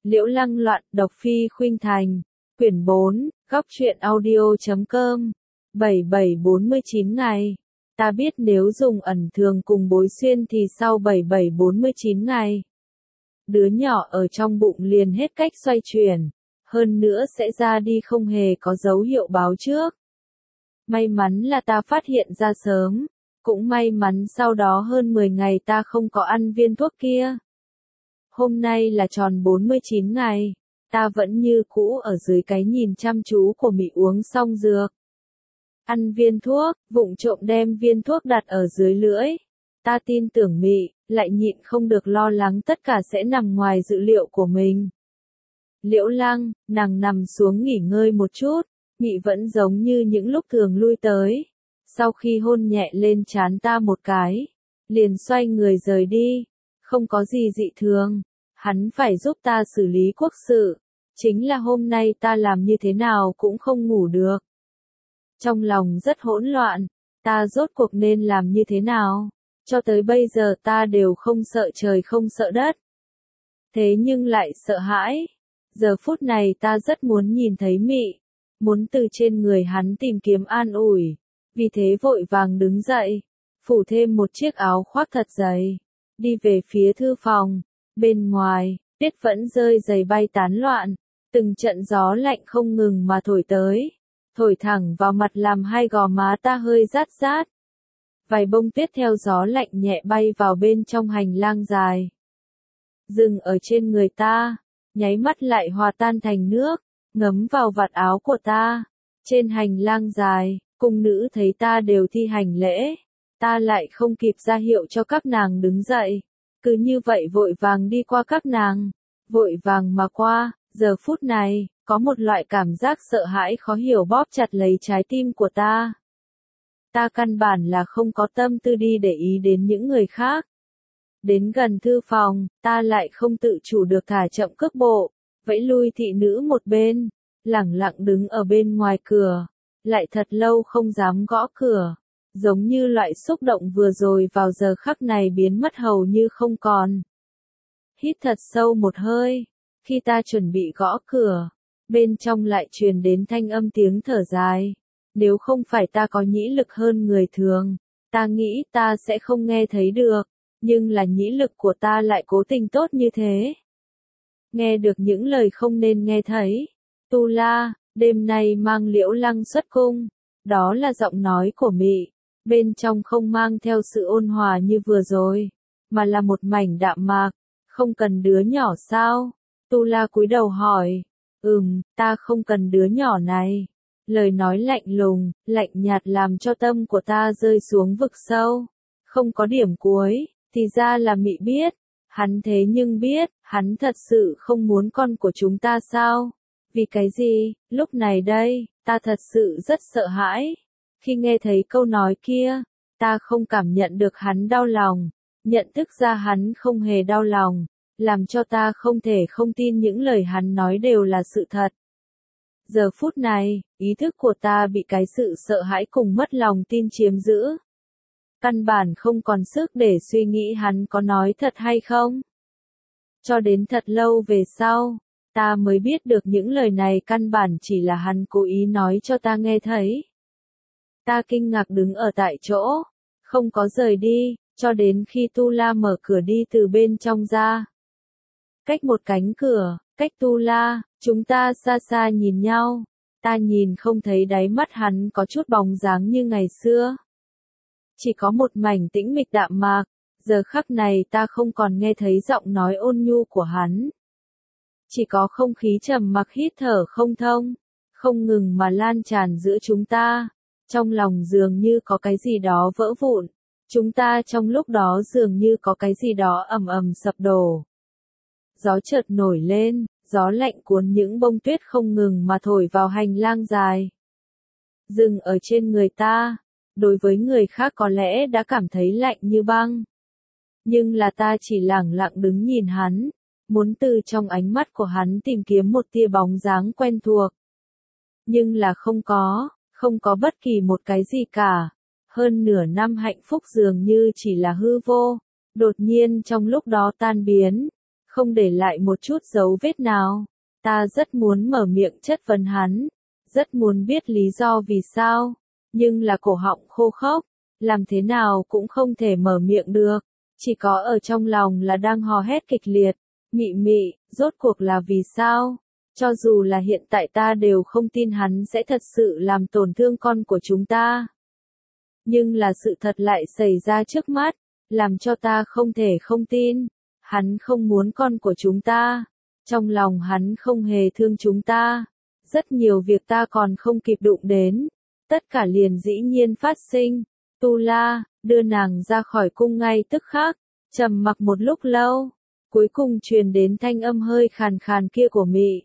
Liễu Lăng loạn, độc phi khuynh thành. Quyển 4, góc truyện audio.com. 7749 ngày. Ta biết nếu dùng ẩn thường cùng bối xuyên thì sau 7749 ngày, đứa nhỏ ở trong bụng liền hết cách xoay chuyển, hơn nữa sẽ ra đi không hề có dấu hiệu báo trước. May mắn là ta phát hiện ra sớm, cũng may mắn sau đó hơn 10 ngày ta không có ăn viên thuốc kia. Hôm nay là tròn 49 ngày, ta vẫn như cũ ở dưới cái nhìn chăm chú của Mị uống xong dược. Ăn viên thuốc, vụng trộm đem viên thuốc đặt ở dưới lưỡi. Ta tin tưởng Mị, lại nhịn không được lo lắng tất cả sẽ nằm ngoài dự liệu của mình. Liễu Lăng, nàng nằm xuống nghỉ ngơi một chút, Mị vẫn giống như những lúc thường lui tới. Sau khi hôn nhẹ lên trán ta một cái, liền xoay người rời đi, không có gì dị thường, hắn phải giúp ta xử lý quốc sự, chính là hôm nay ta làm như thế nào cũng không ngủ được. Trong lòng rất hỗn loạn, ta rốt cuộc nên làm như thế nào, cho tới bây giờ ta đều không sợ trời không sợ đất. Thế nhưng lại sợ hãi, giờ phút này ta rất muốn nhìn thấy Mị, muốn từ trên người hắn tìm kiếm an ủi, vì thế vội vàng đứng dậy, phủ thêm một chiếc áo khoác thật dày, đi về phía thư phòng. Bên ngoài, tuyết vẫn rơi dày bay tán loạn, từng trận gió lạnh không ngừng mà thổi tới, thổi thẳng vào mặt làm hai gò má ta hơi rát rát. Vài bông tuyết theo gió lạnh nhẹ bay vào bên trong hành lang dài, dừng ở trên người ta, nháy mắt lại hòa tan thành nước, ngấm vào vạt áo của ta. Trên hành lang dài, cung nữ thấy ta đều thi hành lễ, ta lại không kịp ra hiệu cho các nàng đứng dậy, cứ như vậy vội vàng đi qua các nàng, vội vàng mà qua. Giờ phút này, có một loại cảm giác sợ hãi khó hiểu bóp chặt lấy trái tim của ta. Ta căn bản là không có tâm tư đi để ý đến những người khác. Đến gần thư phòng, ta lại không tự chủ được thả chậm cước bộ, vẫy lui thị nữ một bên, lẳng lặng đứng ở bên ngoài cửa, lại thật lâu không dám gõ cửa, giống như loại xúc động vừa rồi vào giờ khắc này biến mất hầu như không còn. Hít thật sâu một hơi, khi ta chuẩn bị gõ cửa, bên trong lại truyền đến thanh âm tiếng thở dài. Nếu không phải ta có nhĩ lực hơn người thường, ta nghĩ ta sẽ không nghe thấy được, nhưng là nhĩ lực của ta lại cố tình tốt như thế. Nghe được những lời không nên nghe thấy. Tu La, đêm nay mang Liễu Lăng xuất cung, đó là giọng nói của Mị, bên trong không mang theo sự ôn hòa như vừa rồi, mà là một mảnh đạm mạc. Không cần đứa nhỏ sao? Tu La cúi đầu hỏi. Ta không cần đứa nhỏ này. Lời nói lạnh lùng, lạnh nhạt làm cho tâm của ta rơi xuống vực sâu. Không có điểm cuối, thì ra là Mị biết. Hắn thế nhưng biết, hắn thật sự không muốn con của chúng ta sao? Vì cái gì? Lúc này đây, ta thật sự rất sợ hãi. Khi nghe thấy câu nói kia, ta không cảm nhận được hắn đau lòng. Nhận thức ra hắn không hề đau lòng, làm cho ta không thể không tin những lời hắn nói đều là sự thật. Giờ phút này, ý thức của ta bị cái sự sợ hãi cùng mất lòng tin chiếm giữ. Căn bản không còn sức để suy nghĩ hắn có nói thật hay không. Cho đến thật lâu về sau, ta mới biết được những lời này căn bản chỉ là hắn cố ý nói cho ta nghe thấy. Ta kinh ngạc đứng ở tại chỗ, không có rời đi, cho đến khi Tu La mở cửa đi từ bên trong ra. Cách một cánh cửa, cách Tu La, chúng ta xa xa nhìn nhau, ta nhìn không thấy đáy mắt hắn có chút bóng dáng như ngày xưa. Chỉ có một mảnh tĩnh mịch đạm mạc, giờ khắc này ta không còn nghe thấy giọng nói ôn nhu của hắn. Chỉ có không khí trầm mặc hít thở không thông, không ngừng mà lan tràn giữa chúng ta, trong lòng dường như có cái gì đó vỡ vụn, chúng ta trong lúc đó dường như có cái gì đó ầm ầm sập đổ. Gió chợt nổi lên, gió lạnh cuốn những bông tuyết không ngừng mà thổi vào hành lang dài. Dừng ở trên người ta, đối với người khác có lẽ đã cảm thấy lạnh như băng. Nhưng là ta chỉ lẳng lặng đứng nhìn hắn, muốn từ trong ánh mắt của hắn tìm kiếm một tia bóng dáng quen thuộc. Nhưng là không có bất kỳ một cái gì cả. Hơn nửa năm hạnh phúc dường như chỉ là hư vô, đột nhiên trong lúc đó tan biến. không để lại một chút dấu vết nào. Ta rất muốn mở miệng chất vấn hắn, rất muốn biết lý do vì sao, nhưng là cổ họng khô khốc, làm thế nào cũng không thể mở miệng được, chỉ có ở trong lòng là đang hò hét kịch liệt. Mị Mị, rốt cuộc là vì sao? Cho dù là hiện tại ta đều không tin hắn sẽ thật sự làm tổn thương con của chúng ta. Nhưng là sự thật lại xảy ra trước mắt, làm cho ta không thể không tin. Hắn không muốn con của chúng ta. Trong lòng hắn không hề thương chúng ta. Rất nhiều việc ta còn không kịp đụng đến. Tất cả liền dĩ nhiên phát sinh. Tu La, đưa nàng ra khỏi cung ngay tức khắc. Trầm mặc một lúc lâu. Cuối cùng truyền đến thanh âm hơi khàn khàn kia của Mị.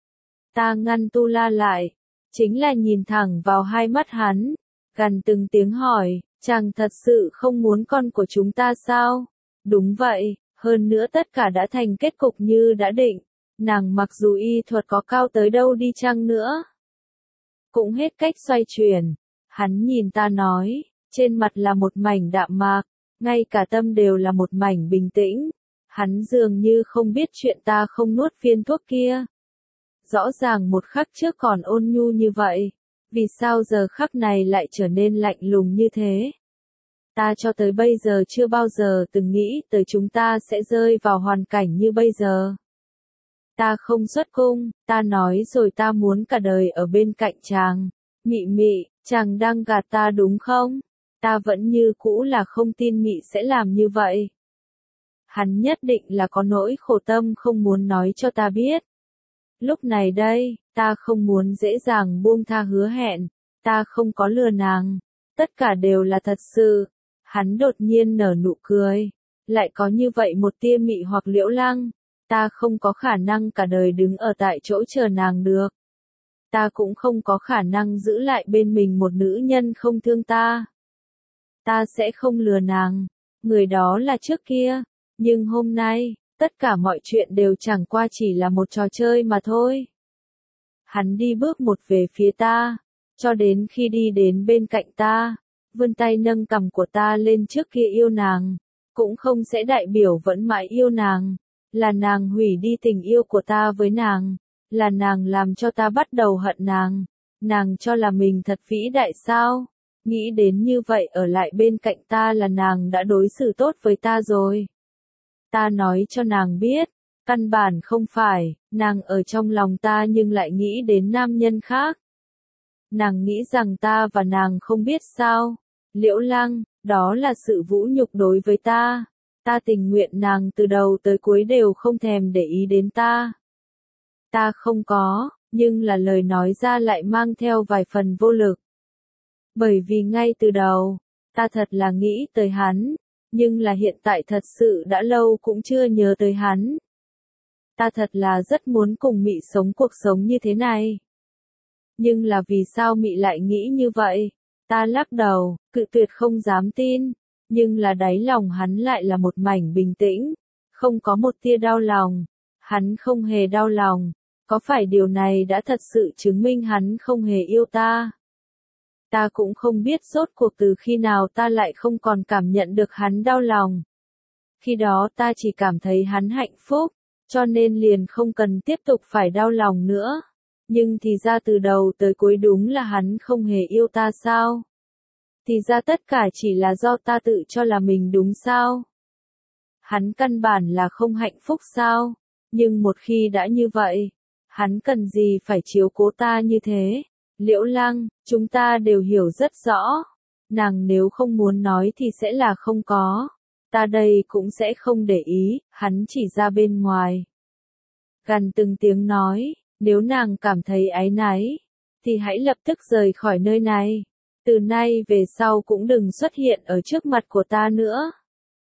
Ta ngăn Tu La lại. Chính là nhìn thẳng vào hai mắt hắn. Gằn từng tiếng hỏi, chàng thật sự không muốn con của chúng ta sao? Đúng vậy, hơn nữa tất cả đã thành kết cục như đã định. Nàng mặc dù y thuật có cao tới đâu đi chăng nữa, cũng hết cách xoay chuyển. Hắn nhìn ta nói, trên mặt là một mảnh đạm mạc, ngay cả tâm đều là một mảnh bình tĩnh. Hắn dường như không biết chuyện ta không nuốt viên thuốc kia. Rõ ràng một khắc trước còn ôn nhu như vậy. Vì sao giờ khắc này lại trở nên lạnh lùng như thế? Ta cho tới bây giờ chưa bao giờ từng nghĩ tới chúng ta sẽ rơi vào hoàn cảnh như bây giờ. Ta không xuất cung, ta nói rồi ta muốn cả đời ở bên cạnh chàng. Mị Mị, chàng đang gạt ta đúng không? Ta vẫn như cũ là không tin Mị sẽ làm như vậy. Hắn nhất định là có nỗi khổ tâm không muốn nói cho ta biết. Lúc này đây, ta không muốn dễ dàng buông tha hứa hẹn, ta không có lừa nàng, tất cả đều là thật sự. Hắn đột nhiên nở nụ cười, lại có như vậy một tia mị hoặc Liễu Lăng, ta không có khả năng cả đời đứng ở tại chỗ chờ nàng được. Ta cũng không có khả năng giữ lại bên mình một nữ nhân không thương ta. Ta sẽ không lừa nàng, người đó là trước kia, nhưng hôm nay, tất cả mọi chuyện đều chẳng qua chỉ là một trò chơi mà thôi. Hắn đi bước một về phía ta, cho đến khi đi đến bên cạnh ta, vươn tay nâng cằm của ta lên trước kia yêu nàng, cũng không sẽ đại biểu vẫn mãi yêu nàng, là nàng hủy đi tình yêu của ta với nàng, là nàng làm cho ta bắt đầu hận nàng cho là mình thật vĩ đại sao, nghĩ đến như vậy ở lại bên cạnh ta là nàng đã đối xử tốt với ta rồi. Ta nói cho nàng biết, căn bản không phải, nàng ở trong lòng ta nhưng lại nghĩ đến nam nhân khác. Nàng nghĩ rằng ta và nàng không biết sao. Liễu Lăng, đó là sự vũ nhục đối với ta. Ta tình nguyện nàng từ đầu tới cuối đều không thèm để ý đến ta. Ta không có, nhưng là lời nói ra lại mang theo vài phần vô lực. Bởi vì ngay từ đầu, ta thật là nghĩ tới hắn, nhưng là hiện tại thật sự đã lâu cũng chưa nhớ tới hắn. Ta thật là rất muốn cùng Mị sống cuộc sống như thế này. Nhưng là vì sao Mị lại nghĩ như vậy? Ta lắc đầu, cự tuyệt không dám tin, nhưng là đáy lòng hắn lại là một mảnh bình tĩnh, không có một tia đau lòng. Hắn không hề đau lòng, có phải điều này đã thật sự chứng minh hắn không hề yêu ta? Ta cũng không biết rốt cuộc từ khi nào ta lại không còn cảm nhận được hắn đau lòng. Khi đó ta chỉ cảm thấy hắn hạnh phúc, cho nên liền không cần tiếp tục phải đau lòng nữa. Nhưng thì ra từ đầu tới cuối đúng là hắn không hề yêu ta sao? Thì ra tất cả chỉ là do ta tự cho là mình đúng sao? Hắn căn bản là không hạnh phúc sao? Nhưng một khi đã như vậy, hắn cần gì phải chiếu cố ta như thế? Liễu Lăng, chúng ta đều hiểu rất rõ. Nàng nếu không muốn nói thì sẽ là không có. Ta đây cũng sẽ không để ý, hắn chỉ ra bên ngoài. Gằn từng tiếng nói, nếu nàng cảm thấy áy náy, thì hãy lập tức rời khỏi nơi này. Từ nay về sau cũng đừng xuất hiện ở trước mặt của ta nữa.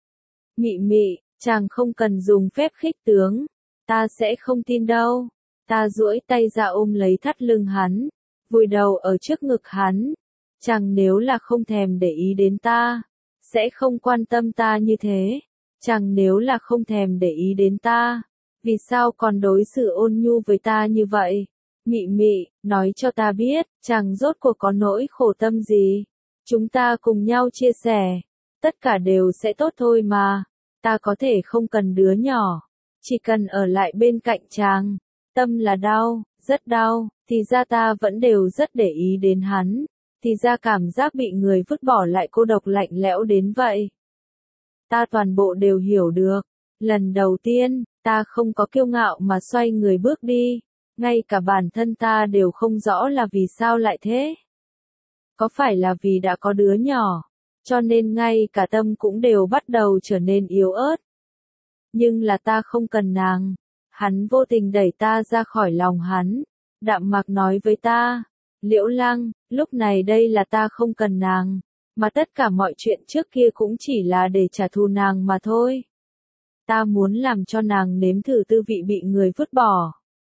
Mị Mị, chàng không cần dùng phép khích tướng, ta sẽ không tin đâu. Ta duỗi tay ra ôm lấy thắt lưng hắn, vùi đầu ở trước ngực hắn. Chàng nếu là không thèm để ý đến ta, sẽ không quan tâm ta như thế. Chàng nếu là không thèm để ý đến ta, vì sao còn đối xử ôn nhu với ta như vậy? Mị Mị, nói cho ta biết, chàng rốt cuộc có nỗi khổ tâm gì? Chúng ta cùng nhau chia sẻ, tất cả đều sẽ tốt thôi mà. Ta có thể không cần đứa nhỏ, chỉ cần ở lại bên cạnh chàng, tâm là đau, rất đau, thì ra ta vẫn đều rất để ý đến hắn, thì ra cảm giác bị người vứt bỏ lại cô độc lạnh lẽo đến vậy. Ta toàn bộ đều hiểu được. Lần đầu tiên, ta không có kiêu ngạo mà xoay người bước đi, ngay cả bản thân ta đều không rõ là vì sao lại thế. Có phải là vì đã có đứa nhỏ, cho nên ngay cả tâm cũng đều bắt đầu trở nên yếu ớt. Nhưng là ta không cần nàng. Hắn vô tình đẩy ta ra khỏi lòng hắn, đạm mạc nói với ta, Liễu Lăng, lúc này đây là ta không cần nàng, mà tất cả mọi chuyện trước kia cũng chỉ là để trả thù nàng mà thôi. Ta muốn làm cho nàng nếm thử tư vị bị người vứt bỏ.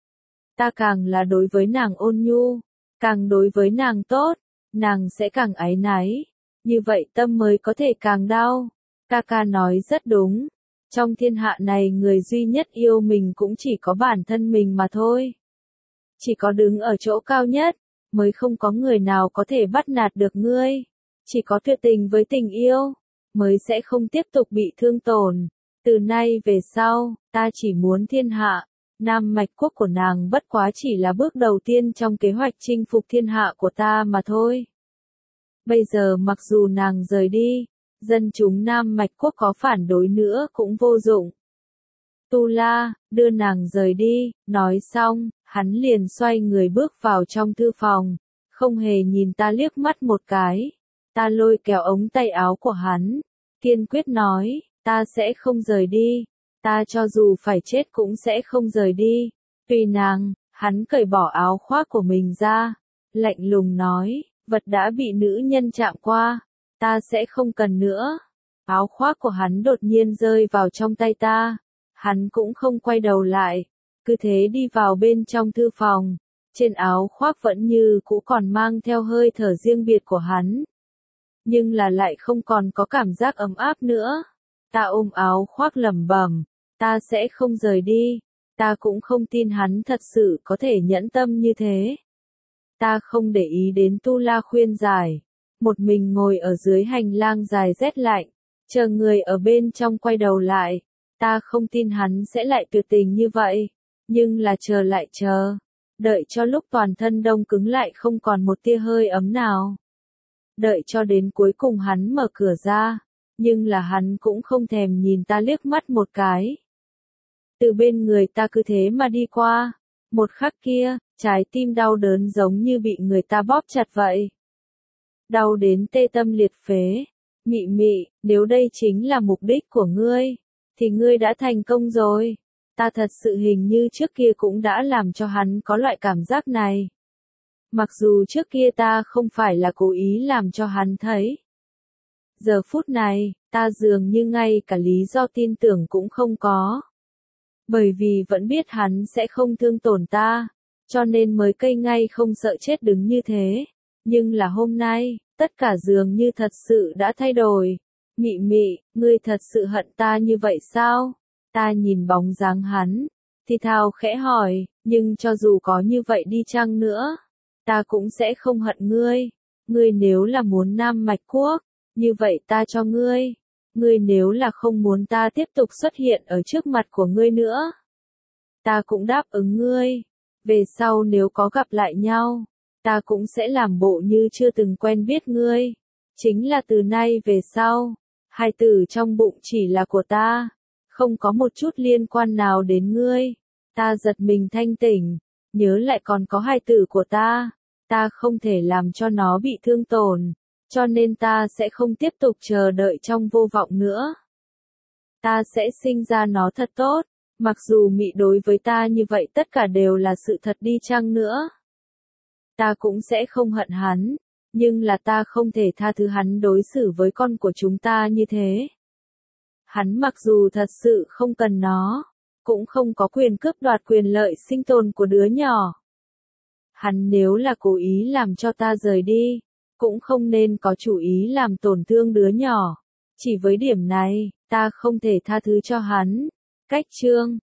Ta càng là đối với nàng ôn nhu, càng đối với nàng tốt, nàng sẽ càng áy náy, như vậy tâm mới có thể càng đau. Ca ca nói rất đúng. Trong thiên hạ này người duy nhất yêu mình cũng chỉ có bản thân mình mà thôi. Chỉ có đứng ở chỗ cao nhất, mới không có người nào có thể bắt nạt được ngươi. Chỉ có tuyệt tình với tình yêu, mới sẽ không tiếp tục bị thương tổn. Từ nay về sau, ta chỉ muốn thiên hạ. Nam Mạch Quốc của nàng bất quá chỉ là bước đầu tiên trong kế hoạch chinh phục thiên hạ của ta mà thôi. Bây giờ mặc dù nàng rời đi, dân chúng Nam Mạch Quốc có phản đối nữa cũng vô dụng. Tu La, đưa nàng rời đi, nói xong, hắn liền xoay người bước vào trong thư phòng, không hề nhìn ta liếc mắt một cái. Ta lôi kéo ống tay áo của hắn, kiên quyết nói, ta sẽ không rời đi, ta cho dù phải chết cũng sẽ không rời đi. Tùy nàng, hắn cởi bỏ áo khoác của mình ra, lạnh lùng nói, vật đã bị nữ nhân chạm qua, ta sẽ không cần nữa. Áo khoác của hắn đột nhiên rơi vào trong tay ta, hắn cũng không quay đầu lại, cứ thế đi vào bên trong thư phòng, trên áo khoác vẫn như cũ còn mang theo hơi thở riêng biệt của hắn. Nhưng là lại không còn có cảm giác ấm áp nữa. Ta ôm áo khoác lẩm bẩm, ta sẽ không rời đi, ta cũng không tin hắn thật sự có thể nhẫn tâm như thế. Ta không để ý đến Tu La khuyên giải, một mình ngồi ở dưới hành lang dài rét lạnh, chờ người ở bên trong quay đầu lại. Ta không tin hắn sẽ lại tuyệt tình như vậy, nhưng là chờ lại chờ, đợi cho lúc toàn thân đông cứng lại không còn một tia hơi ấm nào. Đợi cho đến cuối cùng hắn mở cửa ra, nhưng là hắn cũng không thèm nhìn ta liếc mắt một cái. Từ bên người ta cứ thế mà đi qua, một khắc kia, trái tim đau đớn giống như bị người ta bóp chặt vậy. Đau đến tê tâm liệt phế. Mị Mị, nếu đây chính là mục đích của ngươi, thì ngươi đã thành công rồi. Ta thật sự hình như trước kia cũng đã làm cho hắn có loại cảm giác này. Mặc dù trước kia ta không phải là cố ý làm cho hắn thấy. Giờ phút này, ta dường như ngay cả lý do tin tưởng cũng không có. Bởi vì vẫn biết hắn sẽ không thương tổn ta, cho nên mới cây ngay không sợ chết đứng như thế. Nhưng là hôm nay, tất cả dường như thật sự đã thay đổi. Mị Mị, ngươi thật sự hận ta như vậy sao? Ta nhìn bóng dáng hắn, thì thào khẽ hỏi, nhưng cho dù có như vậy đi chăng nữa, ta cũng sẽ không hận ngươi. Ngươi nếu là muốn Nam Mạch Quốc, như vậy ta cho ngươi. Ngươi nếu là không muốn ta tiếp tục xuất hiện ở trước mặt của ngươi nữa, ta cũng đáp ứng ngươi. Về sau nếu có gặp lại nhau, ta cũng sẽ làm bộ như chưa từng quen biết ngươi. Chính là từ nay về sau, hài tử trong bụng chỉ là của ta, không có một chút liên quan nào đến ngươi. Ta giật mình thanh tỉnh, nhớ lại còn có hài tử của ta không thể làm cho nó bị thương tổn, cho nên ta sẽ không tiếp tục chờ đợi trong vô vọng nữa. Ta sẽ sinh ra nó thật tốt, mặc dù Mị đối với ta như vậy tất cả đều là sự thật đi chăng nữa. Ta cũng sẽ không hận hắn, nhưng là ta không thể tha thứ hắn đối xử với con của chúng ta như thế. Hắn mặc dù thật sự không cần nó, cũng không có quyền cướp đoạt quyền lợi sinh tồn của đứa nhỏ. Hắn nếu là cố ý làm cho ta rời đi, cũng không nên có chủ ý làm tổn thương đứa nhỏ. Chỉ với điểm này, ta không thể tha thứ cho hắn. Cách chương